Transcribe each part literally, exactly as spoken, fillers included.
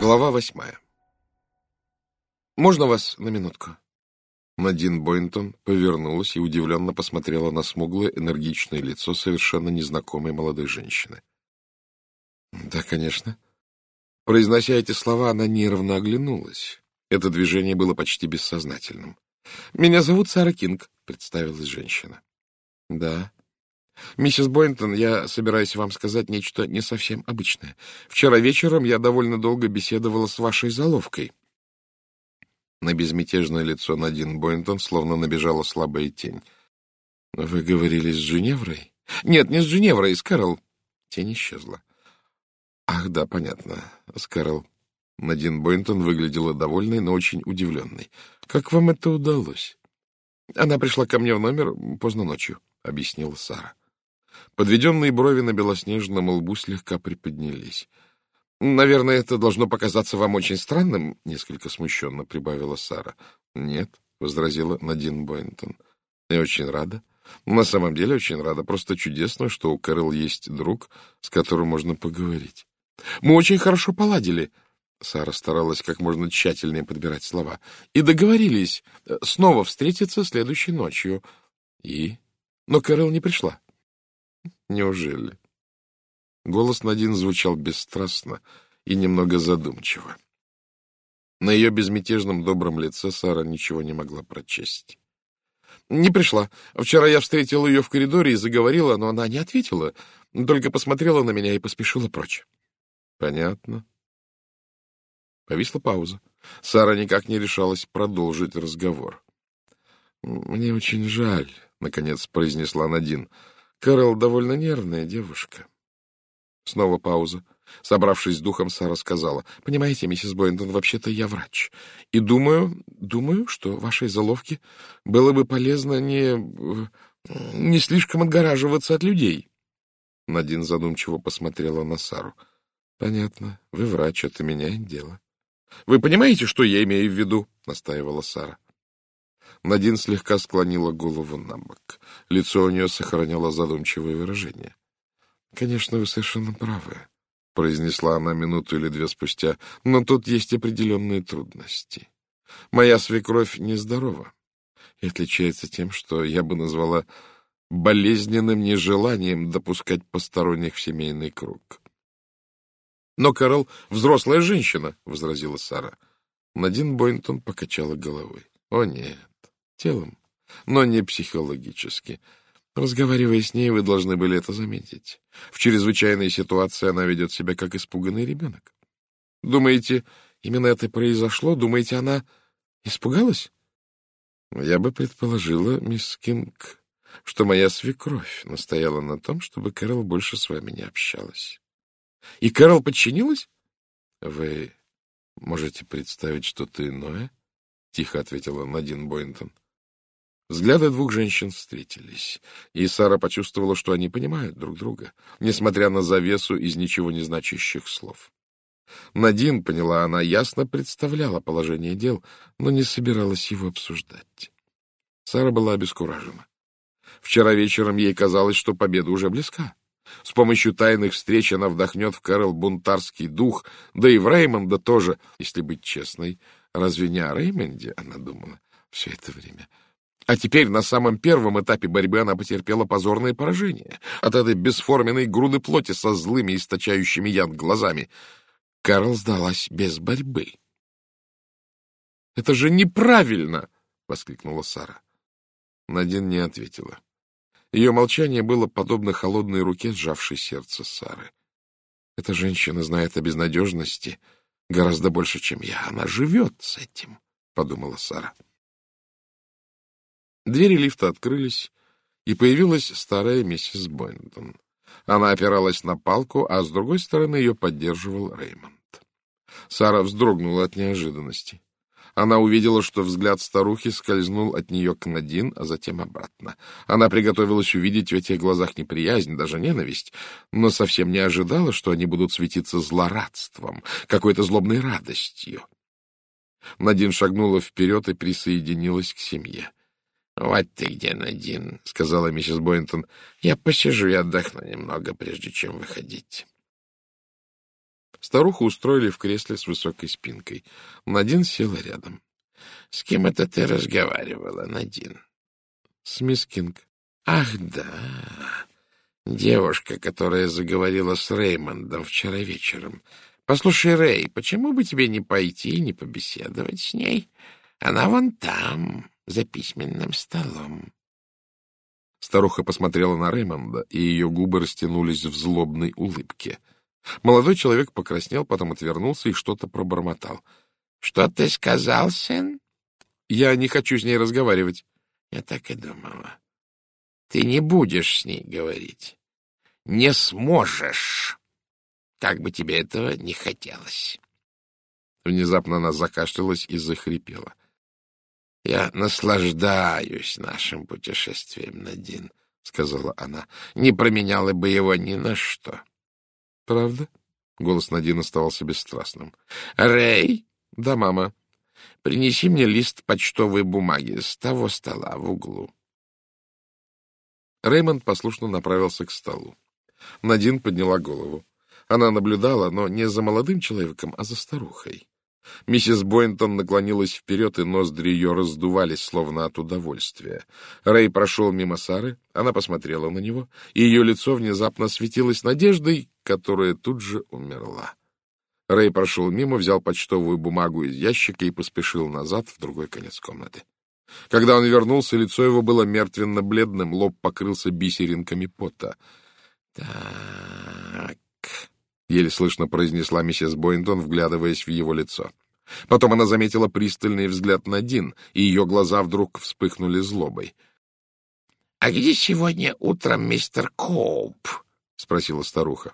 Глава восьмая. «Можно вас на минутку?» Надин Бойнтон повернулась и удивленно посмотрела на смуглое, энергичное лицо совершенно незнакомой молодой женщины. «Да, конечно». Произнося эти слова, она нервно оглянулась. Это движение было почти бессознательным. «Меня зовут Сара Кинг», — представилась женщина. «Да. Миссис Бойнтон, я собираюсь вам сказать нечто не совсем обычное. Вчера вечером я довольно долго беседовала с вашей заловкой». На безмятежное лицо Надин Бойнтон словно набежала слабая тень. «Вы говорили с Женеврой?» «Нет, не с Женеврой, с Кэрол». Тень исчезла. «Ах, да, понятно, с Кэрол». Надин Бойнтон выглядела довольной, но очень удивленной. «Как вам это удалось?» «Она пришла ко мне в номер поздно ночью», — объяснила Сара. Подведенные брови на белоснежном лбу слегка приподнялись. «Наверное, это должно показаться вам очень странным», — несколько смущенно прибавила Сара. «Нет», — возразила Надин Бойнтон. «Я очень рада. На самом деле очень рада. Просто чудесно, что у Кэрол есть друг, с которым можно поговорить». «Мы очень хорошо поладили», — Сара старалась как можно тщательнее подбирать слова, «и договорились снова встретиться следующей ночью. И? Но Кэрол не пришла». «Неужели?» Голос Надин звучал бесстрастно и немного задумчиво. На ее безмятежном добром лице Сара ничего не могла прочесть. «Не пришла. Вчера я встретила ее в коридоре и заговорила, но она не ответила, только посмотрела на меня и поспешила прочь». «Понятно». Повисла пауза. Сара никак не решалась продолжить разговор. «Мне очень жаль», — наконец произнесла Надин. «Кэрол довольно нервная девушка». Снова пауза. Собравшись с духом, Сара сказала: «Понимаете, миссис Бойнтон, вообще-то я врач. И думаю, думаю, что вашей заловке было бы полезно не... не слишком отгораживаться от людей». Надин задумчиво посмотрела на Сару. «Понятно. Вы врач, это меняет дело». «Вы понимаете, что я имею в виду?» — настаивала Сара. Надин слегка склонила голову на бок. Лицо у нее сохраняло задумчивое выражение. «Конечно, вы совершенно правы», — произнесла она минуту или две спустя, «но тут есть определенные трудности. Моя свекровь нездорова и отличается тем, что я бы назвала болезненным нежеланием допускать посторонних в семейный круг». «Но Кэрол — взрослая женщина», — возразила Сара. Надин Бойнтон покачала головой. «О, нет, телом, но не психологически. Разговаривая с ней, вы должны были это заметить. В чрезвычайной ситуации она ведет себя как испуганный ребенок. Думаете, именно это и произошло? Думаете, она испугалась?» «Я бы предположила, мисс Кинг, что моя свекровь настояла на том, чтобы Кэрол больше с вами не общалась». «И Кэрол подчинилась?» «Вы можете представить что-то иное?» — тихо ответила Надин Бойнтон. Взгляды двух женщин встретились, и Сара почувствовала, что они понимают друг друга, несмотря на завесу из ничего не значащих слов. Надин, поняла она, ясно представляла положение дел, но не собиралась его обсуждать. Сара была обескуражена. Вчера вечером ей казалось, что победа уже близка. С помощью тайных встреч она вдохнет в Кэрол бунтарский дух, да и в Реймонда тоже, если быть честной. Разве не о Реймонде она думала все это время? А теперь на самом первом этапе борьбы она потерпела позорное поражение от этой бесформенной груды плоти со злыми, источающими яд глазами. Кэрол сдалась без борьбы. «Это же неправильно!» — воскликнула Сара. Надин не ответила. Ее молчание было подобно холодной руке, сжавшей сердце Сары. «Эта женщина знает о безнадежности гораздо больше, чем я. Она живет с этим», — подумала Сара. Двери лифта открылись, и появилась старая миссис Бойнтон. Она опиралась на палку, а с другой стороны ее поддерживал Реймонд. Сара вздрогнула от неожиданности. Она увидела, что взгляд старухи скользнул от нее к Надин, а затем обратно. Она приготовилась увидеть в этих глазах неприязнь, даже ненависть, но совсем не ожидала, что они будут светиться злорадством, какой-то злобной радостью. Надин шагнула вперед и присоединилась к семье. «Вот ты где, Надин», — сказала миссис Бойнтон. «Я посижу и отдохну немного, прежде чем выходить». Старуху устроили в кресле с высокой спинкой. Надин села рядом. — С кем это ты разговаривала, Надин? — С мисс Кинг. — Ах, да, девушка, которая заговорила с Реймондом вчера вечером. Послушай, Рэй, почему бы тебе не пойти и не побеседовать с ней? Она вон там, за письменным столом. Старуха посмотрела на Реймонда, и ее губы растянулись в злобной улыбке. Молодой человек покраснел, потом отвернулся и что-то пробормотал. — Что ты сказал, сын? — Я не хочу с ней разговаривать. — Я так и думала. Ты не будешь с ней говорить. Не сможешь, как бы тебе этого не хотелось. Внезапно она закашлялась и захрипела. — Я наслаждаюсь нашим путешествием, Надин, — сказала она. — Не променяла бы его ни на что. — Правда? — голос Надин оставался бесстрастным. — Рэй? — Да, мама. — Принеси мне лист почтовой бумаги с того стола в углу. Реймонд послушно направился к столу. Надин подняла голову. Она наблюдала, но не за молодым человеком, а за старухой. Миссис Бойнтон наклонилась вперед, и ноздри ее раздувались, словно от удовольствия. Рэй прошел мимо Сары, она посмотрела на него, и ее лицо внезапно светилось надеждой, которая тут же умерла. Рэй прошел мимо, взял почтовую бумагу из ящика и поспешил назад в другой конец комнаты. Когда он вернулся, лицо его было мертвенно-бледным, лоб покрылся бисеринками пота. — Так... — еле слышно произнесла миссис Бойнтон, вглядываясь в его лицо. Потом она заметила пристальный взгляд Надин, и ее глаза вдруг вспыхнули злобой. — А где сегодня утром мистер Коуп? — спросила старуха.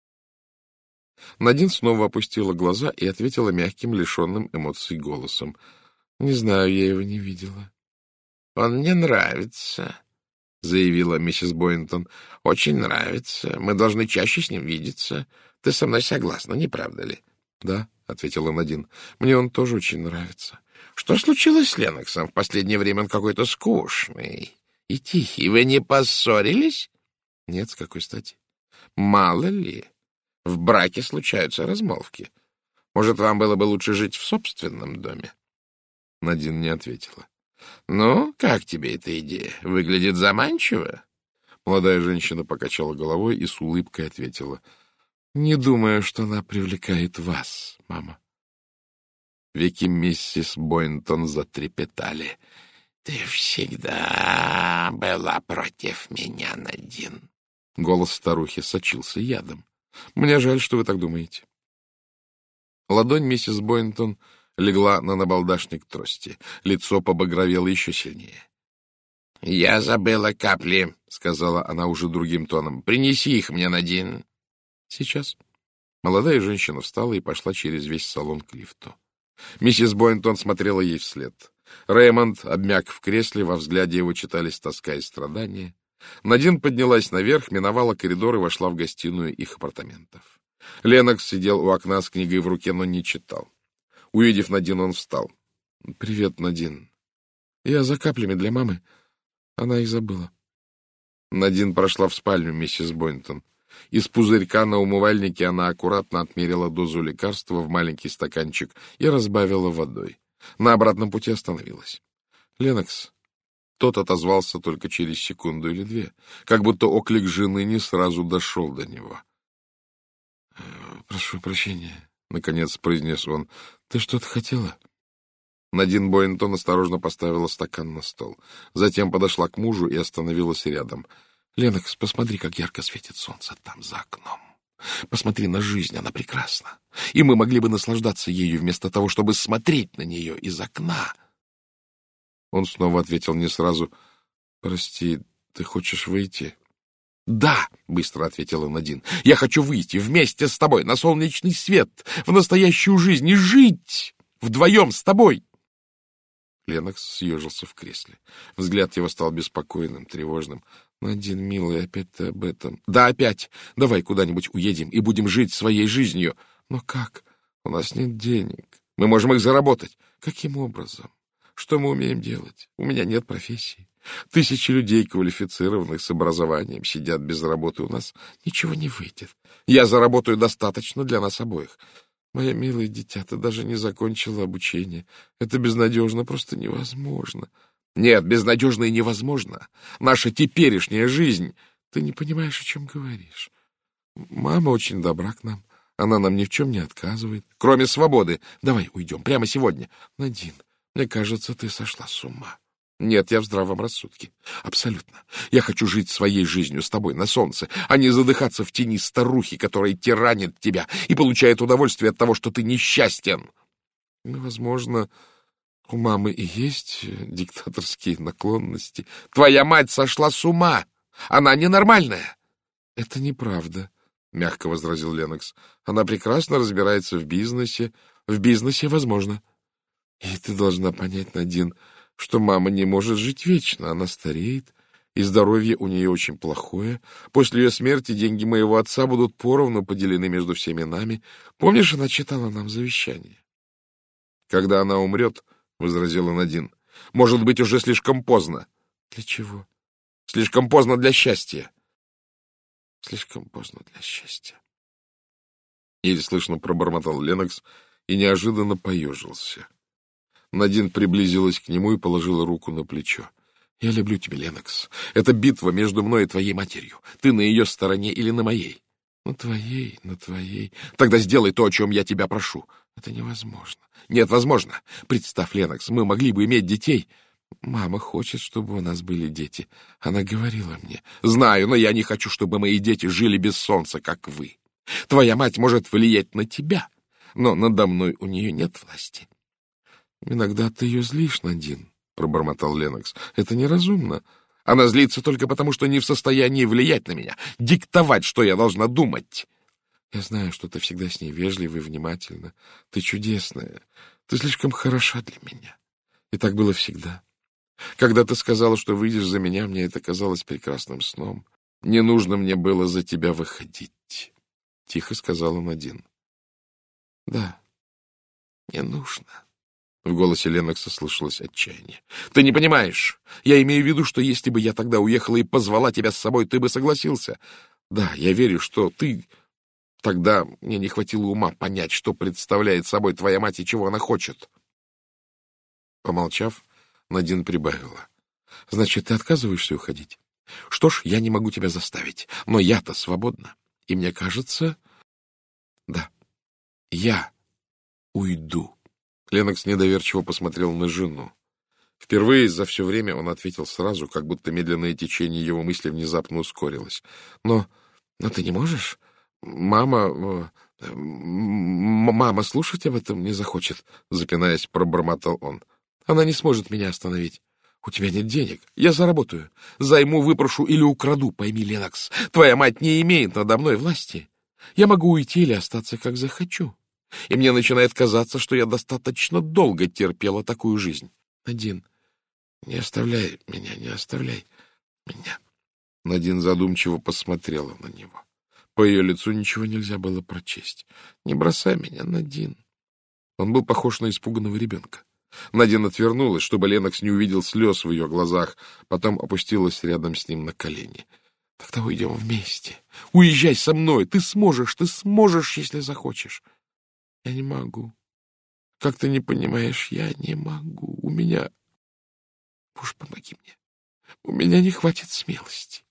Надин снова опустила глаза и ответила мягким, лишенным эмоций голосом. — Не знаю, я его не видела. — Он мне нравится, — заявила миссис Бойнтон. — Очень нравится. Мы должны чаще с ним видеться. Ты со мной согласна, не правда ли? — Да, — ответила Надин. — Мне он тоже очень нравится. — Что случилось с Леноксом? В последнее время он какой-то скучный и тихий. Вы не поссорились? — Нет, с какой стати? — Мало ли. В браке случаются размолвки. Может, вам было бы лучше жить в собственном доме? Надин не ответила. — Ну, как тебе эта идея? Выглядит заманчиво? Молодая женщина покачала головой и с улыбкой ответила. — Не думаю, что она привлекает вас, мама. Веки миссис Бойнтон затрепетали. — Ты всегда была против меня, Надин. Голос старухи сочился ядом. — Мне жаль, что вы так думаете. Ладонь миссис Бойнтон легла на набалдашник трости. Лицо побагровело еще сильнее. — Я забыла капли, — сказала она уже другим тоном. — Принеси их мне, Надин. — Сейчас. Молодая женщина встала и пошла через весь салон к лифту. Миссис Бойнтон смотрела ей вслед. Реймонд обмяк в кресле, во взгляде его читались тоска и страдания. Надин поднялась наверх, миновала коридор и вошла в гостиную их апартаментов. Ленокс сидел у окна с книгой в руке, но не читал. Увидев Надин, он встал. — Привет, Надин. Я за каплями для мамы. Она их забыла. Надин прошла в спальню миссис Бойнтон. Из пузырька на умывальнике она аккуратно отмерила дозу лекарства в маленький стаканчик и разбавила водой. На обратном пути остановилась. — Ленокс. Тот отозвался только через секунду или две, как будто оклик жены не сразу дошел до него. — Прошу прощения, — наконец произнес он. — Ты что-то хотела? Надин Бойнтон осторожно поставила стакан на стол. Затем подошла к мужу и остановилась рядом. — Ленокс, посмотри, как ярко светит солнце там за окном. Посмотри на жизнь, она прекрасна. И мы могли бы наслаждаться ею вместо того, чтобы смотреть на нее из окна. Он снова ответил не сразу. — Прости, ты хочешь выйти? — Да, — быстро ответила Надин. — Я хочу выйти вместе с тобой на солнечный свет, в настоящую жизнь и жить вдвоем с тобой. Ленокс съежился в кресле. Взгляд его стал беспокойным, тревожным. — Надин, милый, опять ты об этом? — Да, опять. Давай куда-нибудь уедем и будем жить своей жизнью. — Но как? У нас нет денег. Мы можем их заработать. — Каким образом? Что мы умеем делать? У меня нет профессии. Тысячи людей, квалифицированных, с образованием, сидят без работы. У нас ничего не выйдет. Я заработаю достаточно для нас обоих. Моя милая дитя, ты даже не закончила обучение. Это безнадежно, просто невозможно. Нет, безнадежно и невозможно. Наша теперешняя жизнь. Ты не понимаешь, о чем говоришь. Мама очень добра к нам. Она нам ни в чем не отказывает. Кроме свободы. Давай уйдем прямо сегодня. Надин, мне кажется, ты сошла с ума. Нет, я в здравом рассудке. Абсолютно. Я хочу жить своей жизнью с тобой на солнце, а не задыхаться в тени старухи, которая тиранит тебя и получает удовольствие от того, что ты несчастен. Ну, возможно, у мамы и есть диктаторские наклонности. Твоя мать сошла с ума. Она ненормальная. Это неправда, — мягко возразил Леннокс. Она прекрасно разбирается в бизнесе. В бизнесе возможно. И ты должна понять, Надин, что мама не может жить вечно. Она стареет, и здоровье у нее очень плохое. После ее смерти деньги моего отца будут поровну поделены между всеми нами. Помнишь, она читала нам завещание? Когда она умрет, — возразила Надин, — может быть, уже слишком поздно. Для чего? Слишком поздно для счастья. Слишком поздно для счастья. Еле слышно пробормотал Леннокс и неожиданно поежился. Надин приблизилась к нему и положила руку на плечо. — Я люблю тебя, Леннокс. Это битва между мной и твоей матерью. Ты на ее стороне или на моей? — На твоей, на твоей. Тогда сделай то, о чем я тебя прошу. Это невозможно. Нет, возможно. Представь, Леннокс, мы могли бы иметь детей. Мама хочет, чтобы у нас были дети. Она говорила мне. Знаю, но я не хочу, чтобы мои дети жили без солнца, как вы. Твоя мать может влиять на тебя, но надо мной у нее нет власти. Иногда ты ее злишь, Надин, — пробормотал Леннокс. Это неразумно. Она злится только потому, что не в состоянии влиять на меня, диктовать, что я должна думать. Я знаю, что ты всегда с ней вежлива и внимательна. Ты чудесная. Ты слишком хороша для меня. И так было всегда. Когда ты сказала, что выйдешь за меня, мне это казалось прекрасным сном. Не нужно мне было за тебя выходить, — тихо сказала Надин. — Да, не нужно. В голосе Леннокса слышалось отчаяние. — Ты не понимаешь. Я имею в виду, что если бы я тогда уехала и позвала тебя с собой, ты бы согласился. Да, я верю, что ты... Тогда мне не хватило ума понять, что представляет собой твоя мать и чего она хочет. Помолчав, Надин прибавила. — Значит, ты отказываешься уходить? Что ж, я не могу тебя заставить, но я-то свободна. И мне кажется... Да, я уйду. Леннокс недоверчиво посмотрел на жену. Впервые за все время он ответил сразу, как будто медленное течение его мысли внезапно ускорилось. — Но... но ты не можешь? Мама... Мама слушать об этом не захочет, — запинаясь, пробормотал он. — Она не сможет меня остановить. У тебя нет денег. Я заработаю. Займу, выпрошу или украду, пойми, Леннокс. Твоя мать не имеет надо мной власти. Я могу уйти или остаться, как захочу. И мне начинает казаться, что я достаточно долго терпела такую жизнь. Надин, не оставляй меня, не оставляй меня. Надин задумчиво посмотрела на него. По ее лицу ничего нельзя было прочесть. Не бросай меня, Надин. Он был похож на испуганного ребенка. Надин отвернулась, чтобы Леннокс не увидел слез в ее глазах, потом опустилась рядом с ним на колени. — Тогда уйдем вместе. Уезжай со мной. Ты сможешь, ты сможешь, если захочешь. — Я не могу. Как ты не понимаешь, я не могу. У меня... Уж помоги мне. У меня не хватит смелости.